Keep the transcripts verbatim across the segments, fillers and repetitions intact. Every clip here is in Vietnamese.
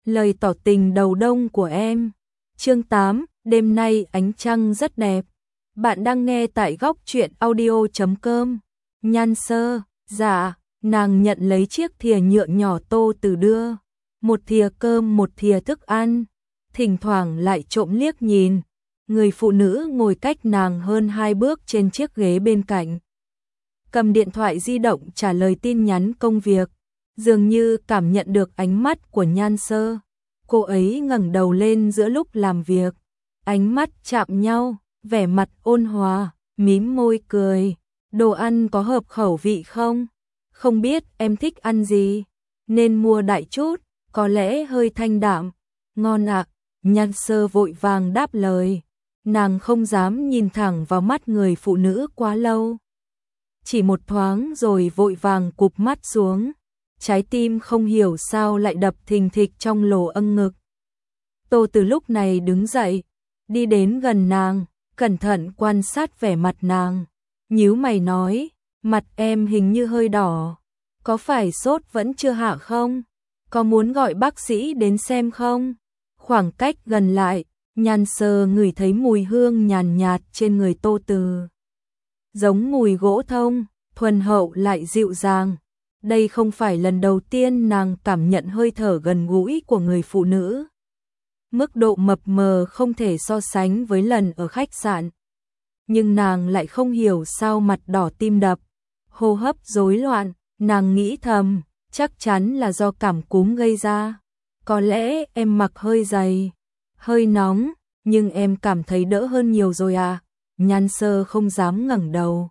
lời tỏ tình đầu đông của em. Chương tám, đêm nay ánh trăng rất đẹp. Bạn đang nghe tại góc truyện audio chấm com. Nhan Sơ, dạ, nàng nhận lấy chiếc thìa nhựa nhỏ Tô Từ đưa. Một thìa cơm một thìa thức ăn, thỉnh thoảng lại trộm liếc nhìn. Người phụ nữ ngồi cách nàng hơn hai bước trên chiếc ghế bên cạnh. Cầm điện thoại di động trả lời tin nhắn công việc, dường như cảm nhận được ánh mắt của Nhan Sơ. Cô ấy ngẩng đầu lên giữa lúc làm việc, ánh mắt chạm nhau, vẻ mặt ôn hòa, mím môi cười. Đồ ăn có hợp khẩu vị không? Không biết em thích ăn gì, nên mua đại chút, có lẽ hơi thanh đạm. Ngon ạ, à. Nhan Sơ vội vàng đáp lời. Nàng không dám nhìn thẳng vào mắt người phụ nữ quá lâu. Chỉ một thoáng rồi vội vàng cụp mắt xuống. Trái tim không hiểu sao lại đập thình thịch trong lỗ âng ngực. Tô Từ lúc này đứng dậy, đi đến gần nàng, cẩn thận quan sát vẻ mặt nàng. Nhíu mày nói, mặt em hình như hơi đỏ. Có phải sốt vẫn chưa hạ không? Có muốn gọi bác sĩ đến xem không? Khoảng cách gần lại, Nhan Sơ ngửi thấy mùi hương nhàn nhạt trên người Tô Từ. Giống mùi gỗ thông, thuần hậu lại dịu dàng. Đây không phải lần đầu tiên nàng cảm nhận hơi thở gần gũi của người phụ nữ. Mức độ mập mờ không thể so sánh với lần ở khách sạn. Nhưng nàng lại không hiểu sao mặt đỏ tim đập, hô hấp rối loạn. Nàng nghĩ thầm, chắc chắn là do cảm cúm gây ra. Có lẽ em mặc hơi dày, hơi nóng, nhưng em cảm thấy đỡ hơn nhiều rồi à? Nhan Sơ không dám ngẩng đầu,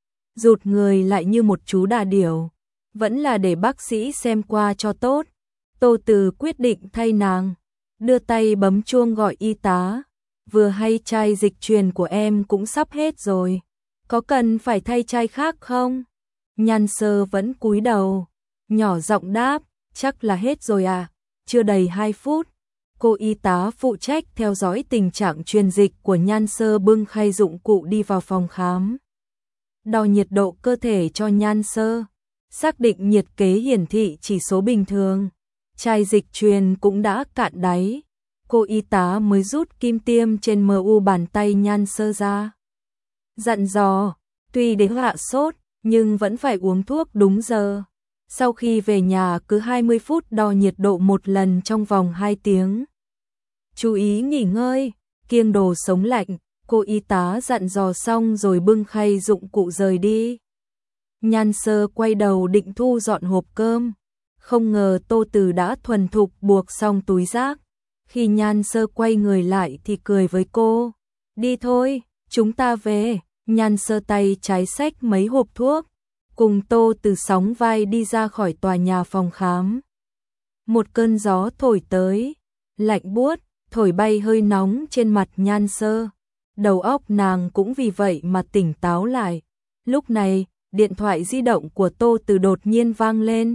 rụt người lại như một chú đà điểu. Vẫn là để bác sĩ xem qua cho tốt. Tô Từ quyết định thay nàng, đưa tay bấm chuông gọi y tá. Vừa hay chai dịch truyền của em cũng sắp hết rồi, có cần phải thay chai khác không? Nhan Sơ vẫn cúi đầu, nhỏ giọng đáp, chắc là hết rồi à. Chưa đầy hai phút, cô y tá phụ trách theo dõi tình trạng truyền dịch của Nhan Sơ bưng khay dụng cụ đi vào phòng khám. Đo nhiệt độ cơ thể cho Nhan Sơ, xác định nhiệt kế hiển thị chỉ số bình thường. Chai dịch truyền cũng đã cạn đáy. Cô y tá mới rút kim tiêm trên mờ u bàn tay Nhan Sơ ra. Dặn dò, tuy để hạ sốt, nhưng vẫn phải uống thuốc đúng giờ. Sau khi về nhà cứ hai mươi phút đo nhiệt độ một lần trong vòng hai tiếng. Chú ý nghỉ ngơi, kiêng đồ sống lạnh. Cô y tá dặn dò xong rồi bưng khay dụng cụ rời đi. Nhan Sơ quay đầu định thu dọn hộp cơm. Không ngờ Tô Từ đã thuần thục buộc xong túi rác. Khi Nhan Sơ quay người lại thì cười với cô. Đi thôi, chúng ta về. Nhan Sơ tay trái xách mấy hộp thuốc, cùng Tô Từ sóng vai đi ra khỏi tòa nhà phòng khám. Một cơn gió thổi tới, lạnh buốt, thổi bay hơi nóng trên mặt Nhan Sơ. Đầu óc nàng cũng vì vậy mà tỉnh táo lại. Lúc này, điện thoại di động của Tô Từ đột nhiên vang lên.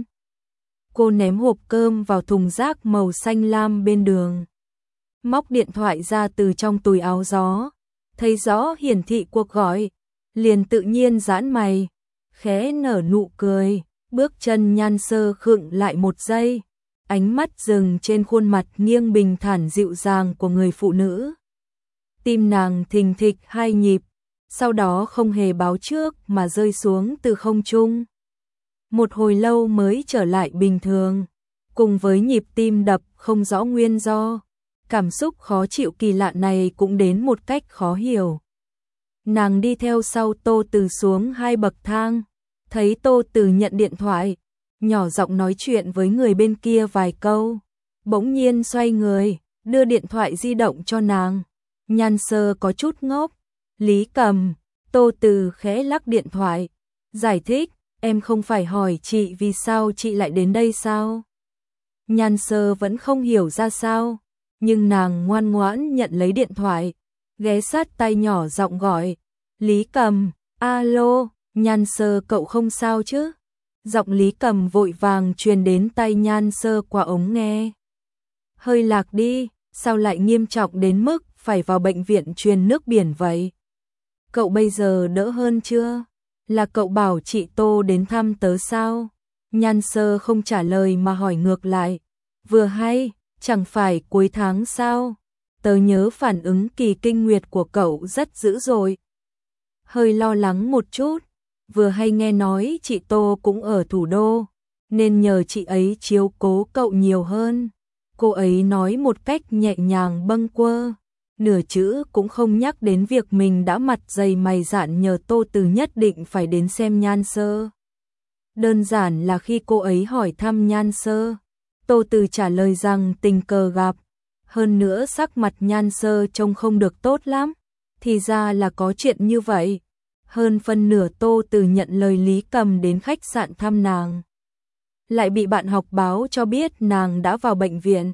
Cô ném hộp cơm vào thùng rác màu xanh lam bên đường. Móc điện thoại ra từ trong túi áo gió, thấy rõ hiển thị cuộc gọi, liền tự nhiên giãn mày, khẽ nở nụ cười. Bước chân Nhan Sơ khựng lại một giây, ánh mắt dừng trên khuôn mặt nghiêng bình thản dịu dàng của người phụ nữ. Tim nàng thình thịch hai nhịp, sau đó không hề báo trước mà rơi xuống từ không trung. Một hồi lâu mới trở lại bình thường, cùng với nhịp tim đập không rõ nguyên do. Cảm xúc khó chịu kỳ lạ này cũng đến một cách khó hiểu. Nàng đi theo sau Tô Từ xuống hai bậc thang, thấy Tô Từ nhận điện thoại, nhỏ giọng nói chuyện với người bên kia vài câu, bỗng nhiên xoay người, đưa điện thoại di động cho nàng. Nhan Sơ có chút ngốc. Lý Cầm. Tô Từ khẽ lắc điện thoại, giải thích, em không phải hỏi chị vì sao chị lại đến đây sao? Nhan Sơ vẫn không hiểu ra sao, nhưng nàng ngoan ngoãn nhận lấy điện thoại, ghé sát tay nhỏ giọng gọi, Lý Cầm, alo, Nhan Sơ cậu không sao chứ? Giọng Lý Cầm vội vàng truyền đến tai Nhan Sơ qua ống nghe. Hơi lạc đi, sao lại nghiêm trọng đến mức phải vào bệnh viện truyền nước biển vậy? Cậu bây giờ đỡ hơn chưa? Là cậu bảo chị Tô đến thăm tớ sao? Nhan Sơ không trả lời mà hỏi ngược lại. Vừa hay, chẳng phải cuối tháng sao? Tớ nhớ phản ứng kỳ kinh nguyệt của cậu rất dữ dội. Hơi lo lắng một chút, vừa hay nghe nói chị Tô cũng ở thủ đô, nên nhờ chị ấy chiếu cố cậu nhiều hơn. Cô ấy nói một cách nhẹ nhàng bâng quơ, nửa chữ cũng không nhắc đến việc mình đã mặt dày mày dạn nhờ Tô Từ nhất định phải đến xem Nhan Sơ. Đơn giản là khi cô ấy hỏi thăm Nhan Sơ, Tô Từ trả lời rằng tình cờ gặp, hơn nữa sắc mặt Nhan Sơ trông không được tốt lắm, thì ra là có chuyện như vậy. Hơn phân nửa Tô Từ nhận lời Lý Cầm đến khách sạn thăm nàng, lại bị bạn học báo cho biết nàng đã vào bệnh viện.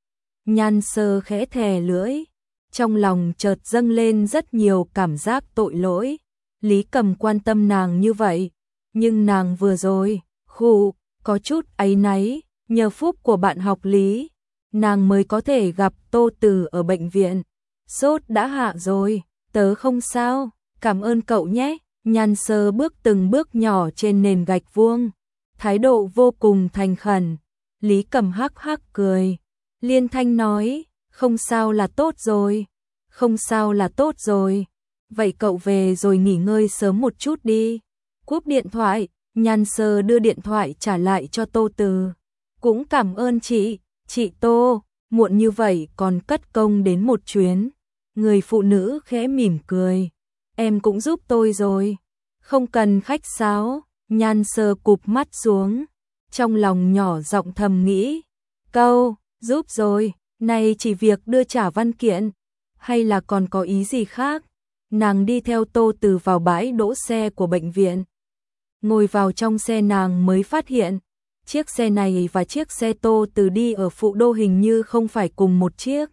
Nhan Sơ khẽ thè lưỡi, trong lòng chợt dâng lên rất nhiều cảm giác tội lỗi. Lý Cầm quan tâm nàng như vậy, nhưng nàng vừa rồi, khụ, có chút áy náy, nhờ phúc của bạn học Lý, nàng mới có thể gặp Tô Từ ở bệnh viện. Sốt đã hạ rồi, tớ không sao, cảm ơn cậu nhé. Nhan Sơ bước từng bước nhỏ trên nền gạch vuông, thái độ vô cùng thành khẩn. Lý Cầm hắc hắc cười, liên thanh nói, không sao là tốt rồi, không sao là tốt rồi. Vậy cậu về rồi nghỉ ngơi sớm một chút đi. Cúp điện thoại, Nhan Sơ đưa điện thoại trả lại cho Tô Từ. Cũng cảm ơn chị, chị Tô, muộn như vậy còn cất công đến một chuyến. Người phụ nữ khẽ mỉm cười, em cũng giúp tôi rồi. Không cần khách sáo. Nhan Sơ cụp mắt xuống, trong lòng nhỏ giọng thầm nghĩ, câu, giúp rồi, này chỉ việc đưa trả văn kiện, hay là còn có ý gì khác? Nàng đi theo Tô Từ vào bãi đỗ xe của bệnh viện. Ngồi vào trong xe nàng mới phát hiện, chiếc xe này và chiếc xe Tô Từ đi ở Phụ Đô hình như không phải cùng một chiếc.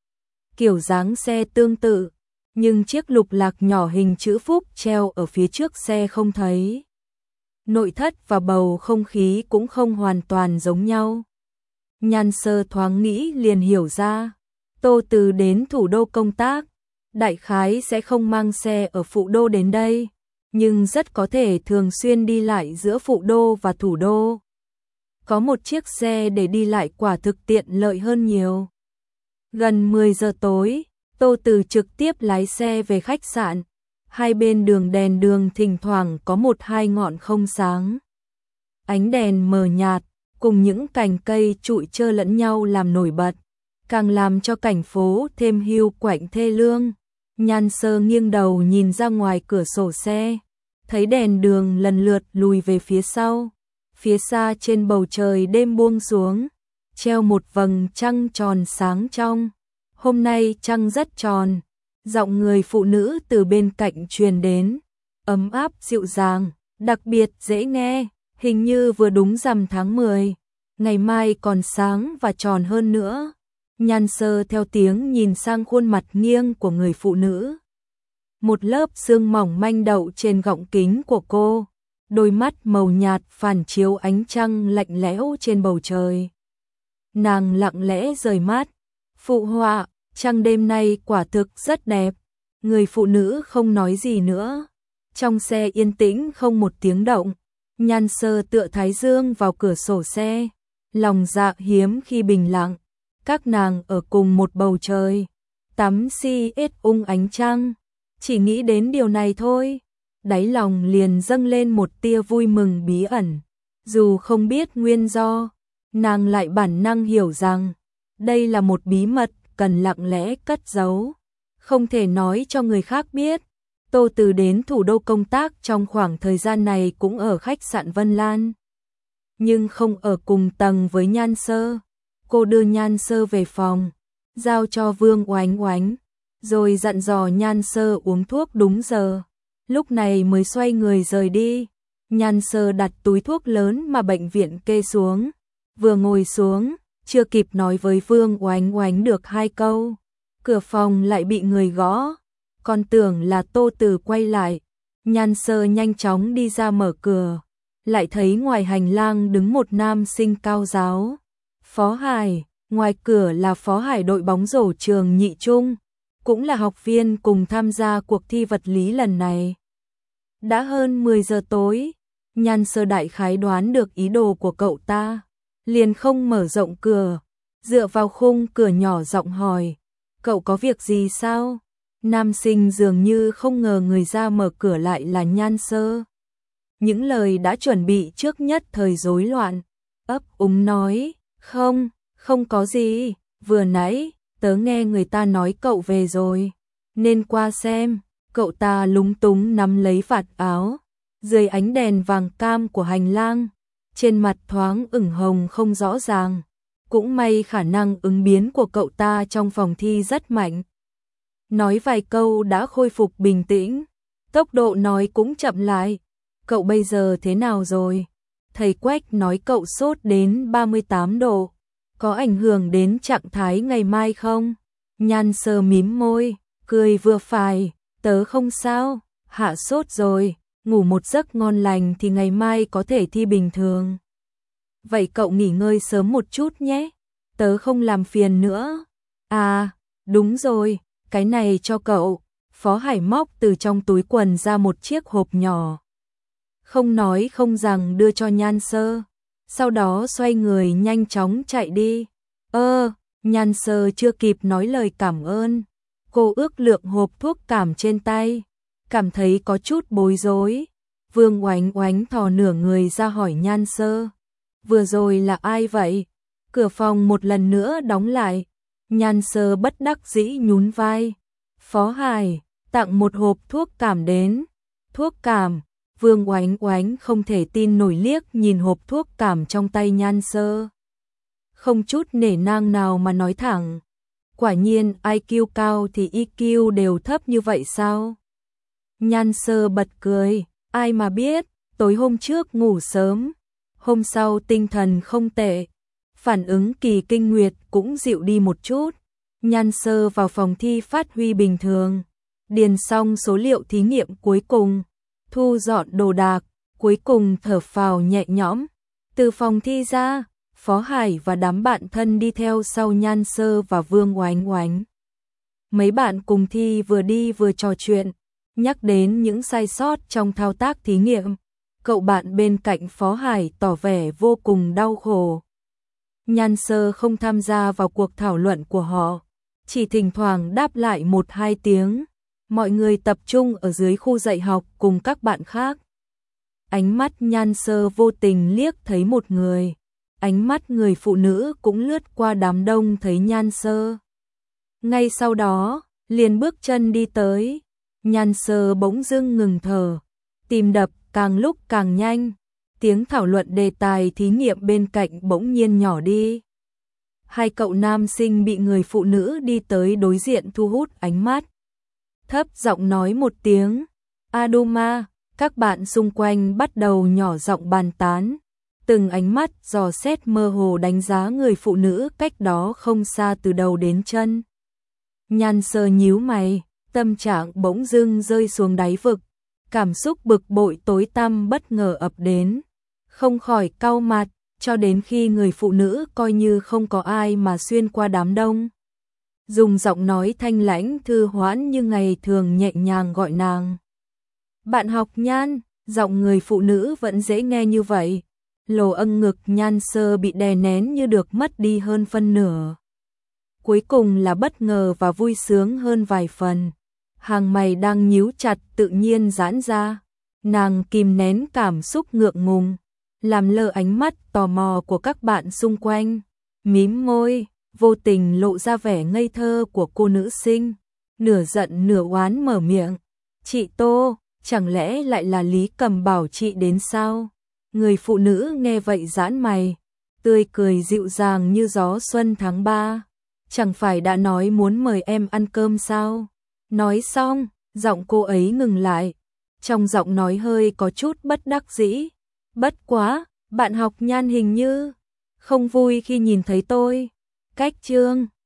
Kiểu dáng xe tương tự, nhưng chiếc lục lạc nhỏ hình chữ Phúc treo ở phía trước xe không thấy. Nội thất và bầu không khí cũng không hoàn toàn giống nhau. Nhan Sơ thoáng nghĩ liền hiểu ra, Tô Từ đến thủ đô công tác, đại khái sẽ không mang xe ở Phụ Đô đến đây, nhưng rất có thể thường xuyên đi lại giữa Phụ Đô và thủ đô. Có một chiếc xe để đi lại quả thực tiện lợi hơn nhiều. Gần mười giờ tối, Tô Từ trực tiếp lái xe về khách sạn. Hai bên đường đèn đường thỉnh thoảng có một hai ngọn không sáng. Ánh đèn mờ nhạt, cùng những cành cây trụi trơ lẫn nhau làm nổi bật, càng làm cho cảnh phố thêm hiu quạnh thê lương. Nhan Sơ nghiêng đầu nhìn ra ngoài cửa sổ xe, thấy đèn đường lần lượt lùi về phía sau. Phía xa trên bầu trời đêm buông xuống, treo một vầng trăng tròn sáng trong. Hôm nay trăng rất tròn. Giọng người phụ nữ từ bên cạnh truyền đến, ấm áp dịu dàng, đặc biệt dễ nghe, hình như vừa đúng rằm tháng mười, ngày mai còn sáng và tròn hơn nữa. Nhan Sơ theo tiếng nhìn sang khuôn mặt nghiêng của người phụ nữ. Một lớp sương mỏng manh đậu trên gọng kính của cô, đôi mắt màu nhạt phản chiếu ánh trăng lạnh lẽo trên bầu trời. Nàng lặng lẽ rời mắt, phụ họa, trăng đêm nay quả thực rất đẹp. Người phụ nữ không nói gì nữa. Trong xe yên tĩnh không một tiếng động. Nhan Sơ tựa thái dương vào cửa sổ xe, lòng dạ hiếm khi bình lặng. Các nàng ở cùng một bầu trời, tắm si ết ung ánh trăng. Chỉ nghĩ đến điều này thôi, đáy lòng liền dâng lên một tia vui mừng bí ẩn. Dù không biết nguyên do, nàng lại bản năng hiểu rằng đây là một bí mật cần lặng lẽ cất giấu, không thể nói cho người khác biết. Tô Từ đến thủ đô công tác trong khoảng thời gian này cũng ở khách sạn Vân Lan, nhưng không ở cùng tầng với Nhan Sơ. Cô đưa Nhan Sơ về phòng, giao cho Vương Oánh Oánh, rồi dặn dò Nhan Sơ uống thuốc đúng giờ. Lúc này mới xoay người rời đi. Nhan Sơ đặt túi thuốc lớn mà bệnh viện kê xuống, vừa ngồi xuống, chưa kịp nói với Vương Oánh Oánh được hai câu, cửa phòng lại bị người gõ. Còn tưởng là Tô Từ quay lại. Nhan Sơ nhanh chóng đi ra mở cửa, lại thấy ngoài hành lang đứng một nam sinh cao giáo. Phó Hải, ngoài cửa là Phó Hải đội bóng rổ trường Nhị Trung, cũng là học viên cùng tham gia cuộc thi vật lý lần này. Đã hơn mười giờ tối, Nhan Sơ đại khái đoán được ý đồ của cậu ta, liền không mở rộng cửa, dựa vào khung cửa nhỏ giọng hỏi, cậu có việc gì sao? Nam sinh dường như không ngờ người ra mở cửa lại là Nhan Sơ. Những lời đã chuẩn bị trước nhất thời rối loạn, ấp úng nói, không, không có gì, vừa nãy, tớ nghe người ta nói cậu về rồi, nên qua xem. Cậu ta lúng túng nắm lấy vạt áo, dưới ánh đèn vàng cam của hành lang, trên mặt thoáng ửng hồng không rõ ràng. Cũng may khả năng ứng biến của cậu ta trong phòng thi rất mạnh. Nói vài câu đã khôi phục bình tĩnh, tốc độ nói cũng chậm lại. Cậu bây giờ thế nào rồi? Thầy Quách nói cậu sốt đến ba mươi tám độ, có ảnh hưởng đến trạng thái ngày mai không? Nhan Sơ mím môi, cười vừa phải, tớ không sao, hạ sốt rồi, ngủ một giấc ngon lành thì ngày mai có thể thi bình thường. Vậy cậu nghỉ ngơi sớm một chút nhé, tớ không làm phiền nữa. À, đúng rồi, cái này cho cậu. Phó Hải móc từ trong túi quần ra một chiếc hộp nhỏ. Không nói không rằng đưa cho Nhan Sơ, sau đó xoay người nhanh chóng chạy đi. Ơ, Nhan Sơ chưa kịp nói lời cảm ơn, cô ước lượng hộp thuốc cảm trên tay, cảm thấy có chút bối rối. Vương Oánh Oánh thò nửa người ra hỏi Nhan Sơ, vừa rồi là ai vậy? Cửa phòng một lần nữa đóng lại, Nhan Sơ bất đắc dĩ nhún vai. Phó Hải tặng một hộp thuốc cảm đến. Thuốc cảm? Vương Oánh Oánh không thể tin nổi liếc nhìn hộp thuốc cảm trong tay Nhan Sơ. Không chút nể nang nào mà nói thẳng. Quả nhiên i kiu cao thì i kiu đều thấp như vậy sao? Nhan Sơ bật cười, ai mà biết, tối hôm trước ngủ sớm, hôm sau tinh thần không tệ, phản ứng kỳ kinh nguyệt cũng dịu đi một chút. Nhan Sơ vào phòng thi phát huy bình thường, điền xong số liệu thí nghiệm cuối cùng, thu dọn đồ đạc, cuối cùng thở phào nhẹ nhõm. Từ phòng thi ra, Phó Hải và đám bạn thân đi theo sau Nhan Sơ và Vương Oánh Oánh. Mấy bạn cùng thi vừa đi vừa trò chuyện, nhắc đến những sai sót trong thao tác thí nghiệm. Cậu bạn bên cạnh Phó Hải tỏ vẻ vô cùng đau khổ. Nhan Sơ không tham gia vào cuộc thảo luận của họ, chỉ thỉnh thoảng đáp lại một hai tiếng. Mọi người tập trung ở dưới khu dạy học cùng các bạn khác. Ánh mắt Nhan Sơ vô tình liếc thấy một người, ánh mắt người phụ nữ cũng lướt qua đám đông thấy Nhan Sơ. Ngay sau đó, liền bước chân đi tới. Nhan Sơ bỗng dưng ngừng thở, tim đập càng lúc càng nhanh. Tiếng thảo luận đề tài thí nghiệm bên cạnh bỗng nhiên nhỏ đi. Hai cậu nam sinh bị người phụ nữ đi tới đối diện thu hút ánh mắt. Thấp giọng nói một tiếng, Adoma, các bạn xung quanh bắt đầu nhỏ giọng bàn tán. Từng ánh mắt dò xét mơ hồ đánh giá người phụ nữ cách đó không xa từ đầu đến chân. Nhan Sơ nhíu mày, tâm trạng bỗng dưng rơi xuống đáy vực. Cảm xúc bực bội tối tăm bất ngờ ập đến, không khỏi cau mặt, cho đến khi người phụ nữ coi như không có ai mà xuyên qua đám đông. Dùng giọng nói thanh lãnh thư hoãn như ngày thường nhẹ nhàng gọi nàng. Bạn học Nhan, giọng người phụ nữ vẫn dễ nghe như vậy. Lồ âng ngực Nhan Sơ bị đè nén như được mất đi hơn phân nửa. Cuối cùng là bất ngờ và vui sướng hơn vài phần. Hàng mày đang nhíu chặt tự nhiên giãn ra. Nàng kìm nén cảm xúc ngượng ngùng, làm lơ ánh mắt tò mò của các bạn xung quanh. Mím môi, vô tình lộ ra vẻ ngây thơ của cô nữ sinh. Nửa giận nửa oán mở miệng. Chị Tô, chẳng lẽ lại là Lý Cầm bảo chị đến sao? Người phụ nữ nghe vậy giãn mày, tươi cười dịu dàng như gió xuân tháng ba. Chẳng phải đã nói muốn mời em ăn cơm sao? Nói xong, giọng cô ấy ngừng lại. Trong giọng nói hơi có chút bất đắc dĩ. Bất quá, bạn học Nhan hình như không vui khi nhìn thấy tôi. Cách chương